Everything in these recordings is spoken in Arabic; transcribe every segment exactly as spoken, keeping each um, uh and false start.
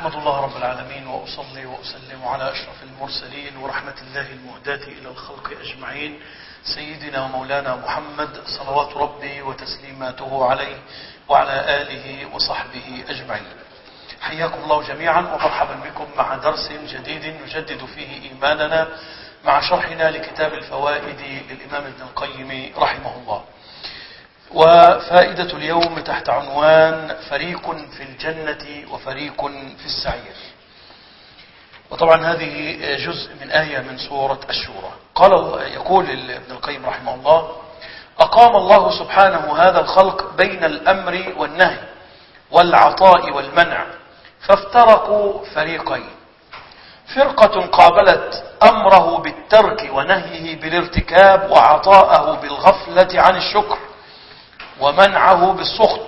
أحمد الله رب العالمين وأصلي وأسلم على أشرف المرسلين ورحمة الله المهداة إلى الخلق أجمعين سيدنا ومولانا محمد صلوات ربي وتسليماته عليه وعلى آله وصحبه أجمعين. حياكم الله جميعا ومرحبا بكم مع درس جديد نجدد فيه إيماننا مع شرحنا لكتاب الفوائد للإمام ابن القيم رحمه الله. وفائدة اليوم تحت عنوان فريق في الجنة وفريق في السعير. وطبعا هذه جزء من آية من سورة الشورى. قال يقول ابن القيم رحمه الله: أقام الله سبحانه هذا الخلق بين الأمر والنهي والعطاء والمنع فافترقوا فريقين، فرقة قابلت أمره بالترك ونهيه بالارتكاب وعطاءه بالغفلة عن الشكر ومنعه بالسخط،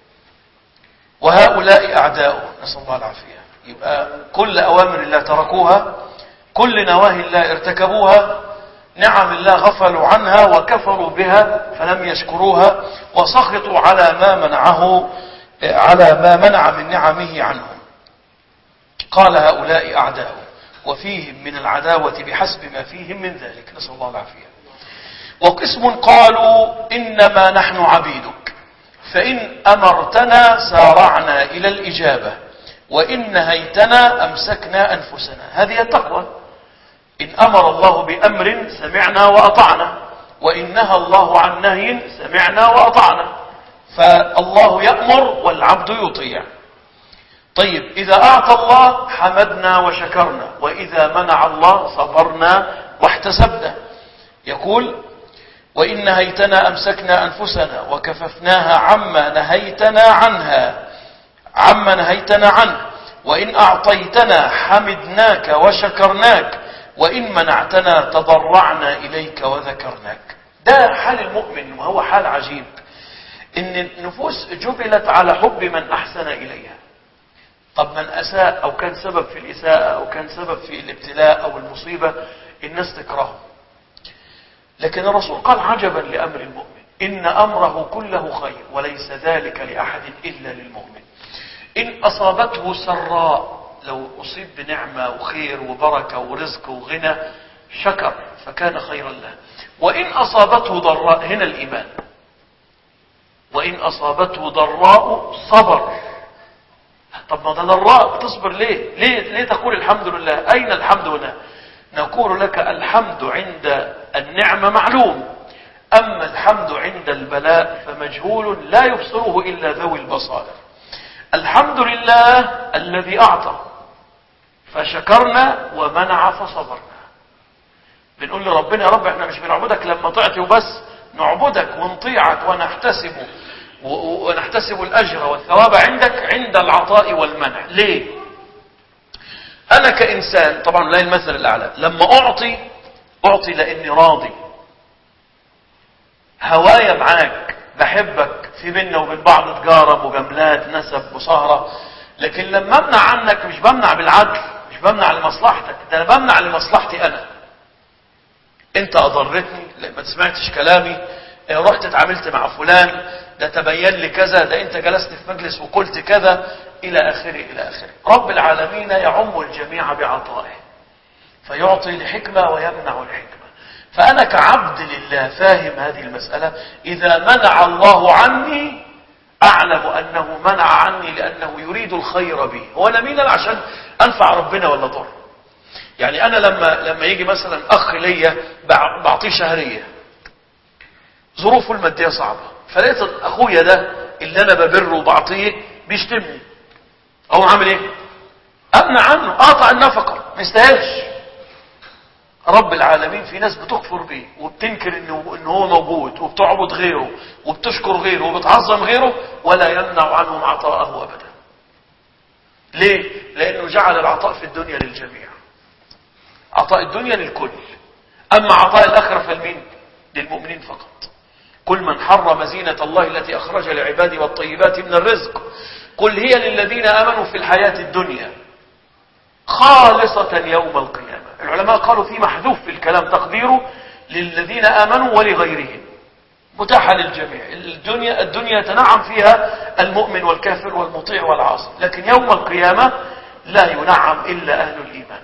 وهؤلاء أعداؤه نسأل الله العافية. يبقى كل أوامر الله تركوها، كل نواهي الله ارتكبوها، نعم الله غفلوا عنها وكفروا بها فلم يشكروها وسخطوا على ما منعه على ما منع من نعمه عنهم. قال هؤلاء أعداؤه، وفيهم من العداوة بحسب ما فيهم من ذلك نسأل الله العافية. وقسم قالوا إنما نحن عبيدك، فإن أمرتنا سارعنا إلى الإجابة وإن نهيتنا أمسكنا أنفسنا. هذه التقوى، إن أمر الله بأمر سمعنا وأطعنا، وإن نهى الله عن نهي سمعنا وأطعنا. فالله يأمر والعبد يطيع. طيب، إذا أعطى الله حمدنا وشكرنا، وإذا منع الله صبرنا واحتسبنا. يقول: وإن نهيتنا أمسكنا أنفسنا وكففناها عما نهيتنا عنها عما نهيتنا عنه، وإن أعطيتنا حمدناك وشكرناك، وإن منعتنا تضرعنا إليك وذكرناك. ده حال المؤمن، وهو حال عجيب، إن النفوس جبلت على حب من أحسن إليها. طب من أساء أو كان سبب في الإساءة أو كان سبب في الابتلاء أو المصيبة الناس تكرهه. لكن الرسول قال: عجبا لأمر المؤمن، إن أمره كله خير وليس ذلك لأحد إلا للمؤمن. إن أصابته سراء، لو أصيب بنعمة وخير وبركة ورزق وغنى، شكر فكان خيرا له. وإن أصابته ضراء، هنا الإيمان، وإن أصابته ضراء صبر. طب ما ده ضراء، بتصبر ليه؟ ليه ليه تقول الحمد لله؟ أين الحمد هنا؟ نقول لك: الحمد عند النعمة معلوم، أما الحمد عند البلاء فمجهول لا يبصره إلا ذوي البصائر. الحمد لله الذي أعطى فشكرنا ومنع فصبرنا. بنقول لربنا: يا رب احنا مش بنعبدك لما طعتي وبس، نعبدك ونطيعك ونحتسب ونحتسب الأجر والثواب عندك عند العطاء والمنع. ليه؟ أنا كإنسان، طبعا لا المثل الأعلى، لما أعطي أعطي لأني راضي، هوايا معاك، بحبك، في بيننا وبين بعض تجارة، مجاملات، نسب، مصاهرة. لكن لما أمنع عنك مش بمنع بالعدل، مش بمنع لمصلحتك، ده أنا بمنع لمصلحتي أنا. أنت أضرتني، ما تسمعتش كلامي، رحت اتعاملت مع فلان، ده تبين لي كذا، ده أنت جلست في مجلس وقلت كذا، إلى آخره إلى آخره. رب العالمين يعم الجميع بعطائه، فيعطي لحكمة ويمنع الحكمة. فأنا كعبد لله فاهم هذه المسألة. إذا منع الله عني أعلم أنه منع عني لأنه يريد الخير بي. هو أنا مين أنا عشان أنفع ربنا ولا ضر؟ يعني أنا لما لما يجي مثلا أخ ليا بعطيه شهرية، ظروفه المادية صعبة، فلقيت أخويا ده اللي أنا ببره وبعطيه بيشتمني، أو عامل إيه؟ أمنع عنه، أقطع النفقة، ما يستاهلش. رب العالمين في ناس بتكفر بيه وبتنكر إنه إنه هو موجود، وبتعبد غيره وبتشكر غيره وبتعظم غيره، ولا يمنع عنهم عطاءه أبدا. ليه؟ لأنه جعل العطاء في الدنيا للجميع. عطاء الدنيا للكل، أما عطاء الآخرة فالمين؟ للمؤمنين فقط. كل من حرم زينة الله التي أخرج لعباده والطيبات من الرزق قل هي للذين آمنوا في الحياة الدنيا خالصة يوم القيامة. العلماء قالوا في محذوف في الكلام تقديره للذين آمنوا ولغيرهم، متاحة للجميع. الدنيا الدنيا تنعم فيها المؤمن والكافر والمطيع والعاصي، لكن يوم القيامة لا ينعم إلا أهل الإيمان.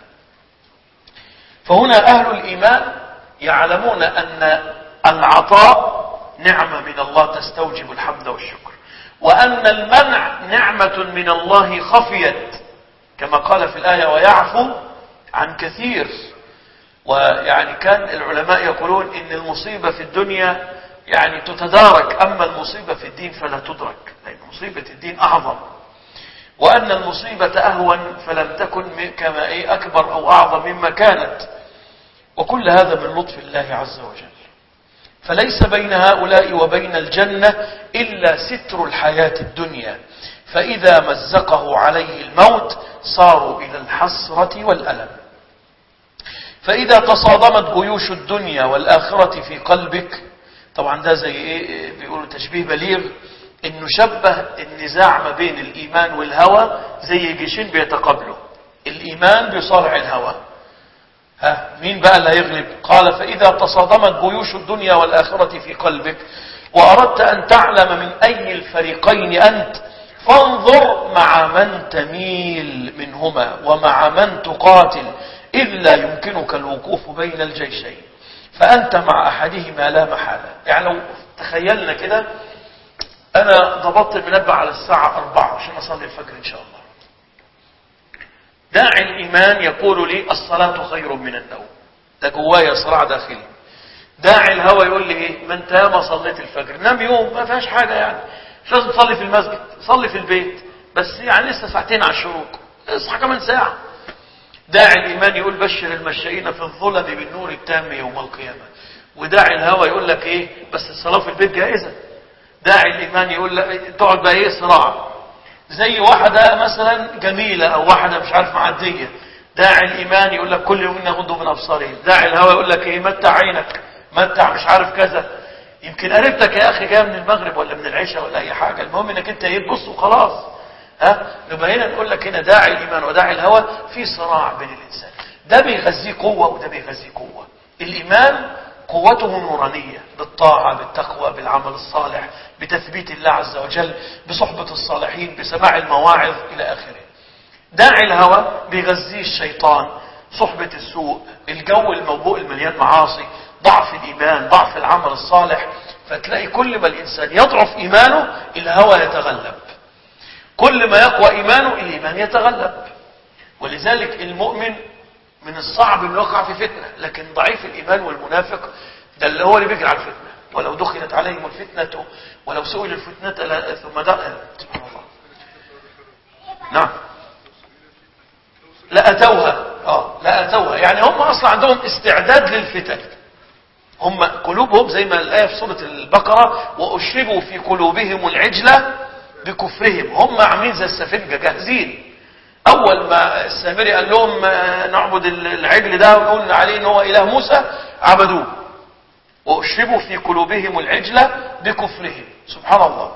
فهنا أهل الإيمان يعلمون أن العطاء نعمة من الله تستوجب الحمد والشكر، وأن المنع نعمة من الله خفيت كما قال في الآية ويعفو عن كثير. ويعني كان العلماء يقولون إن المصيبة في الدنيا يعني تتدارك، أما المصيبة في الدين فلا تدرك، لأن مصيبة الدين أعظم، وأن المصيبة أهون فلم تكن كما إيه أكبر أو أعظم مما كانت. وكل هذا من لطف الله عز وجل. فليس بين هؤلاء وبين الجنة إلا ستر الحياة الدنيا، فإذا مزقه عليه الموت صاروا إلى الحسرة والألم. فإذا تصادمت جيوش الدنيا والآخرة في قلبك، طبعا ده زي إيه بيقولوا تشبيه بليغ، إنه شبه النزاع ما بين الإيمان والهوى زي جيشين بيتقابلوا، الإيمان بيصارع الهوى، ها مين بقى اللي هيغلب؟ قال فإذا تصادمت جيوش الدنيا والآخرة في قلبك وأردت أن تعلم من أي الفريقين أنت فانظر مع من تميل منهما ومع من تقاتل، إذ لا يمكنك الوقوف بين الجيشين، فأنت مع أحدهما لا محالة. يعني لو تخيلنا كده، أنا ضبطت المنبه على الساعة أربعة عشان أصلي الفجر إن شاء الله. داعي الإيمان يقول لي الصلاة خير من النوم، ده جوايا صراع داخلي. داعي الهوى يقول لي إيه؟ ما أنت ياما صليت الفجر، نام يوم ما فيهاش حاجة، يعني مش لازم تصلي في المسجد، صلي في البيت بس، يعني لسه ساعتين على الشروق، اصحى كمان ساعة. داعي الإيمان يقول بشر المشائين في الظلم بالنور التام يوم القيامة. وداعي الهوى يقول لك إيه؟ بس الصلاة في البيت جائزة. داعي الإيمان يقول لك تقعد بقى إيه صراع، زي واحدة مثلا جميلة أو واحدة مش عارف معدية، داعي الإيمان يقول لك كل يوم نغضوا من أبصارهم. داعي الهوى يقول لك إيه؟ متع عينك، متع مش عارف كذا. يمكن قريبتك يا أخي جايه من المغرب ولا من العشاء ولا أي حاجة، المهم إنك أنت إيه تبص وخلاص. ها نبقى هنا نقول لك هنا داعي الإيمان وداعي الهوى في صراع بين الإنسان، ده بيغذيه قوة وده بيغذيه قوة. الإيمان قوته نورانية بالطاعة بالتقوى بالعمل الصالح بتثبيت الله عز وجل بصحبة الصالحين بسماع المواعظ إلى آخره. داعي الهوى بيغذيه الشيطان، صحبة السوء، الجو الموبوء المليان معاصي، ضعف الإيمان، ضعف العمل الصالح. فتلاقي كل ما الإنسان يضعف إيمانه الهوى يتغلب، كل ما يقوى إيمانه الإيمان يتغلب. ولذلك المؤمن من الصعب أن يقع في فتنة، لكن ضعيف الإيمان والمنافق ده اللي هو اللي بيجري على الفتنة. ولو دخلت عليهم الفتنة ولو سئل الفتنة ثم دخل سبحان الله نعم لأتوها اه لأتوها يعني هم أصلا عندهم استعداد للفتن. هم قلوبهم زي ما الآية في سورة البقرة وأشربوا في قلوبهم العجلة بكفرهم، هم عاملين زي السفنجة جاهزين. أول ما السامري قال لهم نعبد العجل ده ونقول عليه إن هو إله موسى عبدوه. وأشربوا في قلوبهم العجلة بكفرهم سبحان الله.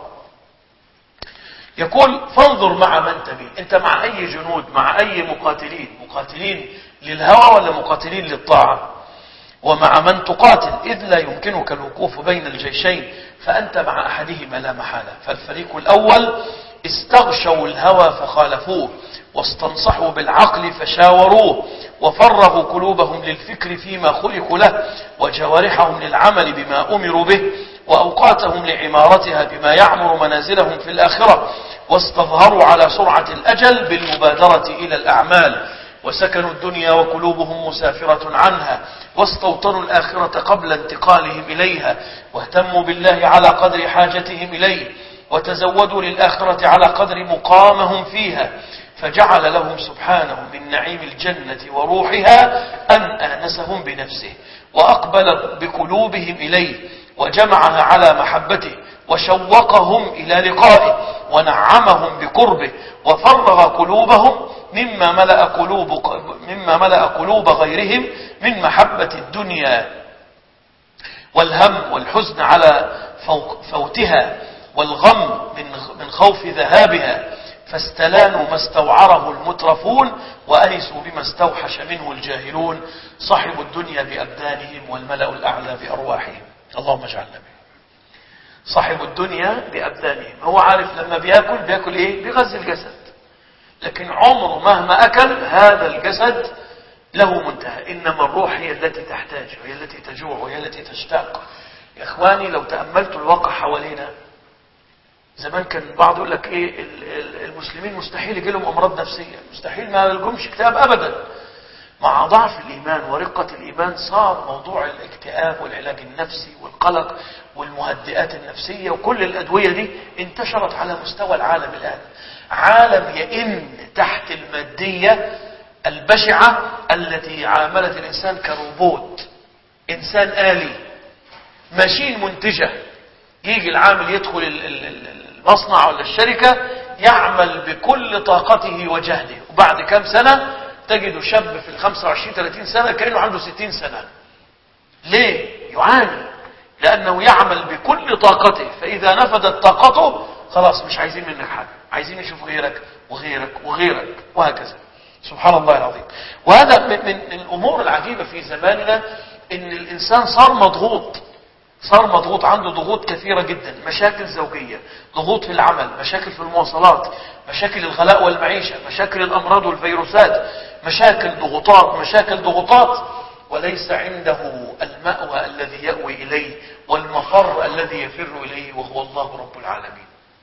يقول فانظر مع من تميل، أنت مع أي جنود، مع أي مقاتلين، مقاتلين للهوى ولا مقاتلين للطاعة؟ ومع من تقاتل إذ لا يمكنك الوقوف بين الجيشين فأنت مع أحدهما لا محالة. فالفريق الأول استغشوا الهوى فخالفوه واستنصحوا بالعقل فشاوروه وفرغوا قلوبهم للفكر فيما خلقوا له وجوارحهم للعمل بما أمروا به وأوقاتهم لعمارتها بما يعمر منازلهم في الآخرة، واستظهروا على سرعة الأجل بالمبادرة إلى الأعمال، وسكنوا الدنيا وقلوبهم مسافرة عنها، واستوطنوا الآخرة قبل انتقالهم إليها، واهتموا بالله على قدر حاجتهم إليه، وتزودوا للآخرة على قدر مقامهم فيها، فجعل لهم سبحانه من نعيم الجنة وروحها أن آنسهم بنفسه وأقبل بقلوبهم إليه وجمعها على محبته وشوقهم إلى لقائه ونعمهم بقربه وفرغ قلوبهم مما ملأ قلوب مما ملأ قلوب غيرهم من محبة الدنيا والهم والحزن على فوتها والغم من خوف ذهابها، فاستلانوا ما استوعره المترفون وأنسوا بما استوحش منه الجاهلون، صاحب الدنيا بأبدانهم والملأ الأعلى بأرواحهم. اللهم اجعلنا منه. صاحب الدنيا بأبدانهم، هو عارف لما بيأكل بيأكل إيه؟ بغذي الجسد. لكن عمره مهما أكل هذا الجسد له منتهى. إنما الروح هي التي تحتاج وهي التي تجوع وهي التي تشتاق. يا إخواني لو تأملتوا الواقع حوالينا، زمان كان بعض يقول لك إيه المسلمين مستحيل يجي لهم أمراض نفسية، مستحيل ما لهمش اكتئاب أبدا. مع ضعف الإيمان ورقة الإيمان صار موضوع الاكتئاب والعلاج النفسي والقلق والمهدئات النفسية وكل الأدوية دي انتشرت على مستوى العالم الآن. عالم يئن تحت المادية البشعة التي عاملت الإنسان كروبوت، إنسان آلي، ماشين منتجة. يجي العامل يدخل المصنع ولا الشركة يعمل بكل طاقته وجهده، وبعد كم سنة تجد شاب في الخمسة وعشرين ثلاثين سنة كأنه عنده ستين سنة. ليه؟ يعاني لأنه يعمل بكل طاقته، فإذا نفدت طاقته خلاص مش عايزين منك حاجة، عايزين يشوفوا غيرك وغيرك وغيرك وهكذا. سبحان الله العظيم. وهذا من الأمور العجيبة في زماننا، إن الإنسان صار مضغوط، صار مضغوط، عنده ضغوط كثيرة جدا، مشاكل زوجية، ضغوط في العمل، مشاكل في المواصلات، مشاكل الغلاء والمعيشة، مشاكل الأمراض والفيروسات، مشاكل ضغوطات مشاكل ضغوطات، وليس عنده المأوى الذي يأوي إليه والمفر الذي يفر إليه وهو الله رب العالمين.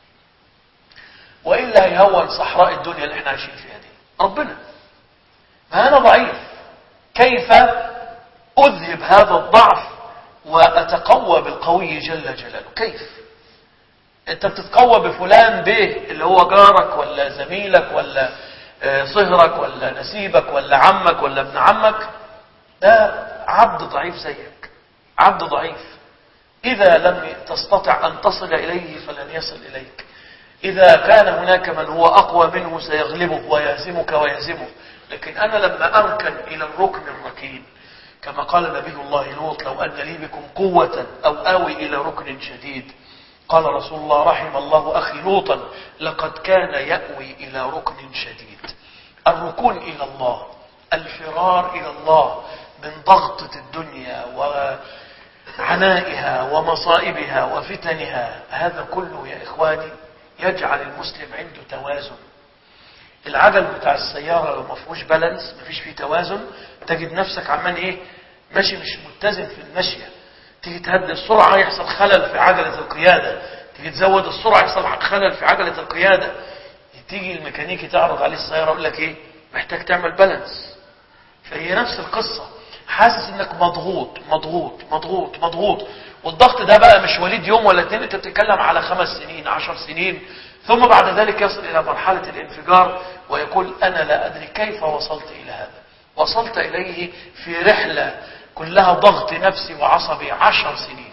وإلا يهون صحراء الدنيا اللي احنا عايشين فيها دي ربنا. ما أنا ضعيف، كيف أذهب هذا الضعف وأتقوى بالقوي جل جلاله؟ كيف؟ أنت بتتقوى بفلان به اللي هو جارك ولا زميلك ولا صهرك ولا نسيبك ولا عمك ولا ابن عمك؟ ده عبد ضعيف زيك، عبد ضعيف. إذا لم تستطع أن تصل إليه فلن يصل إليك. إذا كان هناك من هو أقوى منه سيغلبه ويهزمك ويهزمه. لكن أنا لما أركن إلى الركن الركين كما قال نبي الله لوط: لو أن لي بكم قوة أو آوي إلى ركن شديد. قال رسول الله: رحم الله أخي لوطا لقد كان يأوي إلى ركن شديد. الركون إلى الله، الفرار إلى الله من ضغطة الدنيا وعنائها ومصائبها وفتنها، هذا كله يا إخواني يجعل المسلم عنده توازن. العجل بتاع السيارة لو ما فيهوش بالانس، ما فيش فيه توازن، تجد نفسك عمال ايه ماشي مش متزن في المشية. تيجي تهدي السرعة يحصل خلل في عجلة القيادة، تيجي تزود السرعة يحصل خلل في عجلة القيادة. تيجي الميكانيكي تعرض عليه السيارة يقول لك ايه محتاج تعمل بالانس. فهي نفس القصة، حاسس انك مضغوط مضغوط مضغوط مضغوط، والضغط ده بقى مش وليد يوم ولا اتنين، انت بتتكلم على خمس سنين عشر سنين، ثم بعد ذلك يصل إلى مرحلة الانفجار ويقول: أنا لا أدري كيف وصلت إلى هذا. وصلت إليه في رحلة كلها ضغط نفسي وعصبي عشر سنين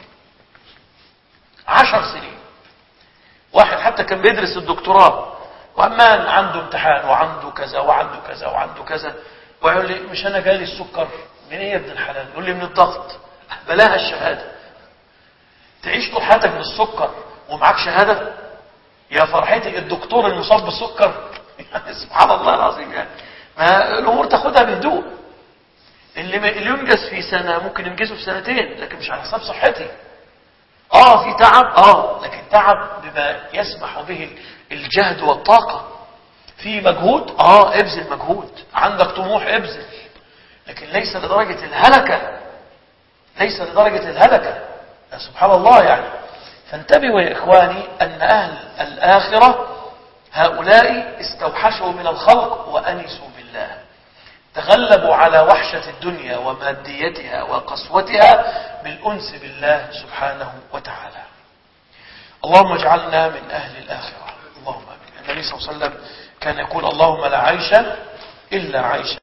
عشر سنين. واحد حتى كان بيدرس الدكتوراه وأمان عنده امتحان وعنده كذا وعنده كذا وعنده كذا، ويقول لي: مش أنا جالي السكر؟ من إيه يا ابن الحلال؟ يقول لي: من الضغط. بلاها الشهادة. تعيش طول حياتك بالسكر ومعك شهادة؟ يا فرحتي الدكتور المصاب بالسكر. يعني سبحان الله العظيم. يعني ما الامور تاخدها بهدوء. اللي اللي ينجز في سنه ممكن ينجزه في سنتين، لكن مش على حساب صحتي. اه في تعب، اه لكن تعب بما يسمح به الجهد والطاقه. في مجهود، اه ابذل مجهود. عندك طموح، ابذل، لكن ليس لدرجه الهلكه، ليس لدرجه الهلكه. سبحان الله. يعني فانتبهوا يا إخواني أن أهل الآخرة هؤلاء استوحشوا من الخلق وأنسوا بالله، تغلبوا على وحشة الدنيا وماديتها وقسوتها بالأنس بالله سبحانه وتعالى. اللهم اجعلنا من أهل الآخرة. اللهم آمين. النبي صلى الله عليه وسلم كان يقول: اللهم لا عيش إلا عيش